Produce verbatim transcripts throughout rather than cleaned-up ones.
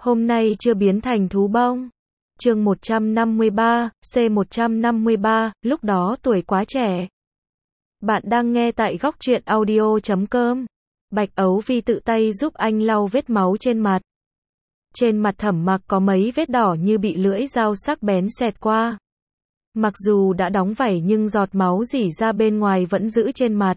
Hôm nay chưa biến thành thú bông. Chương một trăm năm mươi ba, C một trăm năm mươi ba, lúc đó tuổi quá trẻ. Bạn đang nghe tại góc truyện audio chấm com. Bạch Ấu Vi tự tay giúp anh lau vết máu trên mặt. Trên mặt Thẩm Mặc có mấy vết đỏ như bị lưỡi dao sắc bén xẹt qua. Mặc dù đã đóng vảy nhưng giọt máu rỉ ra bên ngoài vẫn giữ trên mặt.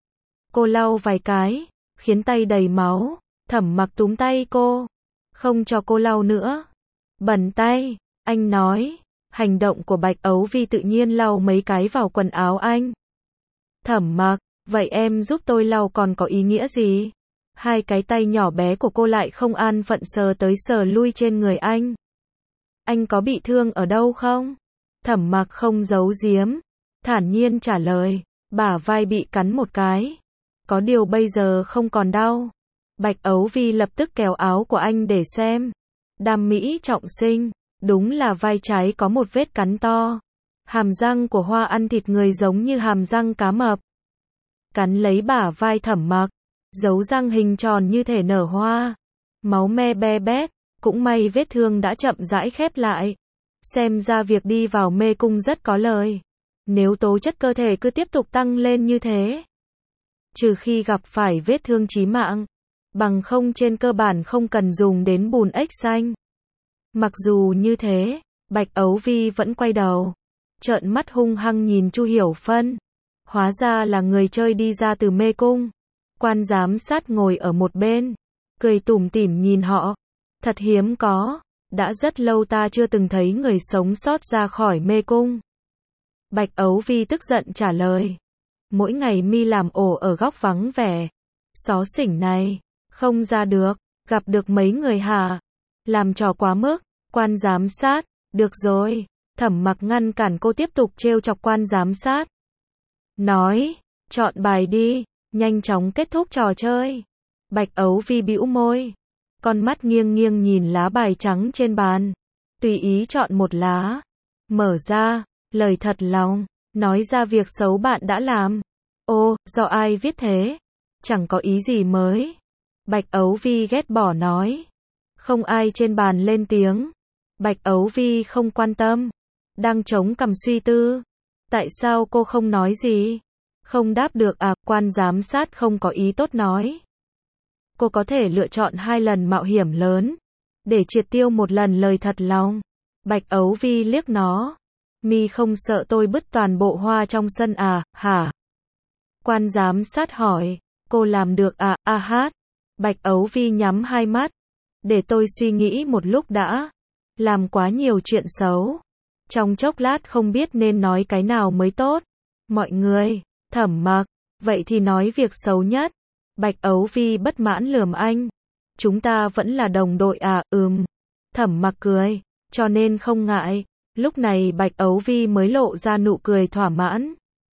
Cô lau vài cái, khiến tay đầy máu. Thẩm Mặc túm tay cô, không cho cô lau nữa. Bẩn tay, anh nói. Hành động của Bạch Ấu Vi tự nhiên lau mấy cái vào quần áo anh. Thẩm Mặc, vậy em giúp tôi lau còn có ý nghĩa gì? Hai cái tay nhỏ bé của cô lại không an phận sờ tới sờ lui trên người anh. Anh có bị thương ở đâu không? Thẩm Mặc không giấu giếm, thản nhiên trả lời, bả vai bị cắn một cái. Có điều bây giờ không còn đau. Bạch Ấu Vi lập tức kéo áo của anh để xem. Đam mỹ trọng sinh, đúng là vai trái có một vết cắn to. Hàm răng của Hoa ăn thịt người giống như hàm răng cá mập. Cắn lấy bả vai Thẩm Mặc, dấu răng hình tròn như thể nở hoa. Máu me be bét, cũng may vết thương đã chậm rãi khép lại. Xem ra việc đi vào mê cung rất có lời. Nếu tố chất cơ thể cứ tiếp tục tăng lên như thế, trừ khi gặp phải vết thương chí mạng, bằng không trên cơ bản không cần dùng đến bùn ếch xanh. Mặc dù như thế, Bạch Ấu Vi vẫn quay đầu, trợn mắt hung hăng nhìn Chu Hiểu Phân. Hóa ra là người chơi đi ra từ mê cung. Quan giám sát ngồi ở một bên, cười tủm tỉm nhìn họ. Thật hiếm có, đã rất lâu ta chưa từng thấy người sống sót ra khỏi mê cung. Bạch Ấu Vi tức giận trả lời. Mỗi ngày mi làm ổ ở góc vắng vẻ, xó xỉnh này, không ra được, gặp được mấy người hả? Làm trò quá mức. Quan giám sát, được rồi. Thẩm Mặc ngăn cản cô tiếp tục trêu chọc quan giám sát. Nói, chọn bài đi, nhanh chóng kết thúc trò chơi. Bạch Ấu Vi bĩu môi, con mắt nghiêng nghiêng nhìn lá bài trắng trên bàn. Tùy ý chọn một lá, mở ra, lời thật lòng, nói ra việc xấu bạn đã làm. Ô, do ai viết thế? Chẳng có ý gì mới. Bạch Ấu Vi ghét bỏ nói. Không ai trên bàn lên tiếng. Bạch Ấu Vi không quan tâm, đang chống cằm suy tư. Tại sao cô không nói gì? Không đáp được à? Quan giám sát không có ý tốt nói. Cô có thể lựa chọn hai lần mạo hiểm lớn, để triệt tiêu một lần lời thật lòng. Bạch Ấu Vi liếc nó. Mi không sợ tôi bứt toàn bộ hoa trong sân à, hả? Quan giám sát hỏi. Cô làm được à, a hát. Bạch Ấu Vi nhắm hai mắt. Để tôi suy nghĩ một lúc đã. Làm quá nhiều chuyện xấu. Trong chốc lát không biết nên nói cái nào mới tốt. Mọi người, Thẩm Mặc, vậy thì nói việc xấu nhất. Bạch Ấu Vi bất mãn lườm anh. Chúng ta vẫn là đồng đội à, ừm. Thẩm Mặc cười, cho nên không ngại. Lúc này Bạch Ấu Vi mới lộ ra nụ cười thỏa mãn.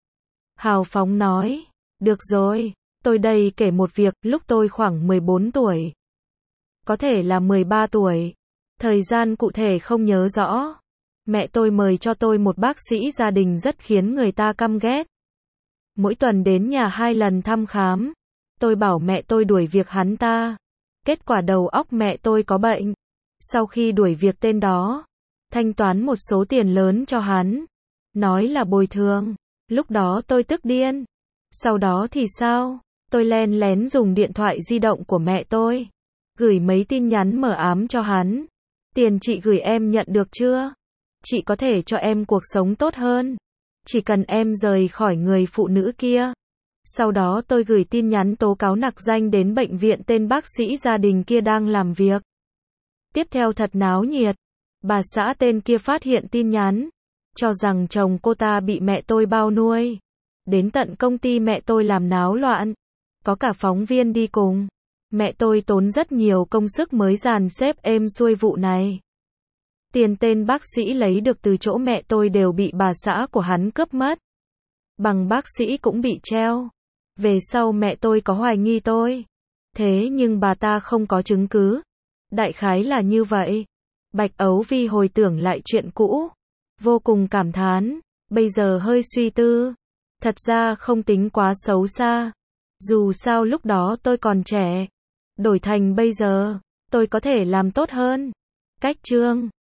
Hào phóng nói, được rồi, tôi đây kể một việc, lúc tôi khoảng mười bốn tuổi. Có thể là mười ba tuổi. Thời gian cụ thể không nhớ rõ. Mẹ tôi mời cho tôi một bác sĩ gia đình rất khiến người ta căm ghét. Mỗi tuần đến nhà hai lần thăm khám. Tôi bảo mẹ tôi đuổi việc hắn ta. Kết quả đầu óc mẹ tôi có bệnh. Sau khi đuổi việc tên đó, thanh toán một số tiền lớn cho hắn. Nói là bồi thường. Lúc đó tôi tức điên. Sau đó thì sao? Tôi len lén dùng điện thoại di động của mẹ tôi, gửi mấy tin nhắn mờ ám cho hắn. Tiền chị gửi em nhận được chưa? Chị có thể cho em cuộc sống tốt hơn. Chỉ cần em rời khỏi người phụ nữ kia. Sau đó tôi gửi tin nhắn tố cáo nặc danh đến bệnh viện tên bác sĩ gia đình kia đang làm việc. Tiếp theo thật náo nhiệt. Bà xã tên kia phát hiện tin nhắn, cho rằng chồng cô ta bị mẹ tôi bao nuôi. Đến tận công ty mẹ tôi làm náo loạn. Có cả phóng viên đi cùng. Mẹ tôi tốn rất nhiều công sức mới dàn xếp êm xuôi vụ này. Tiền tên bác sĩ lấy được từ chỗ mẹ tôi đều bị bà xã của hắn cướp mất. Bằng bác sĩ cũng bị treo. Về sau mẹ tôi có hoài nghi tôi. Thế nhưng bà ta không có chứng cứ. Đại khái là như vậy. Bạch Ấu Vi hồi tưởng lại chuyện cũ. Vô cùng cảm thán. Bây giờ hơi suy tư. Thật ra không tính quá xấu xa. Dù sao lúc đó tôi còn trẻ. Đổi thành bây giờ, Tôi có thể làm tốt hơn. Cách chương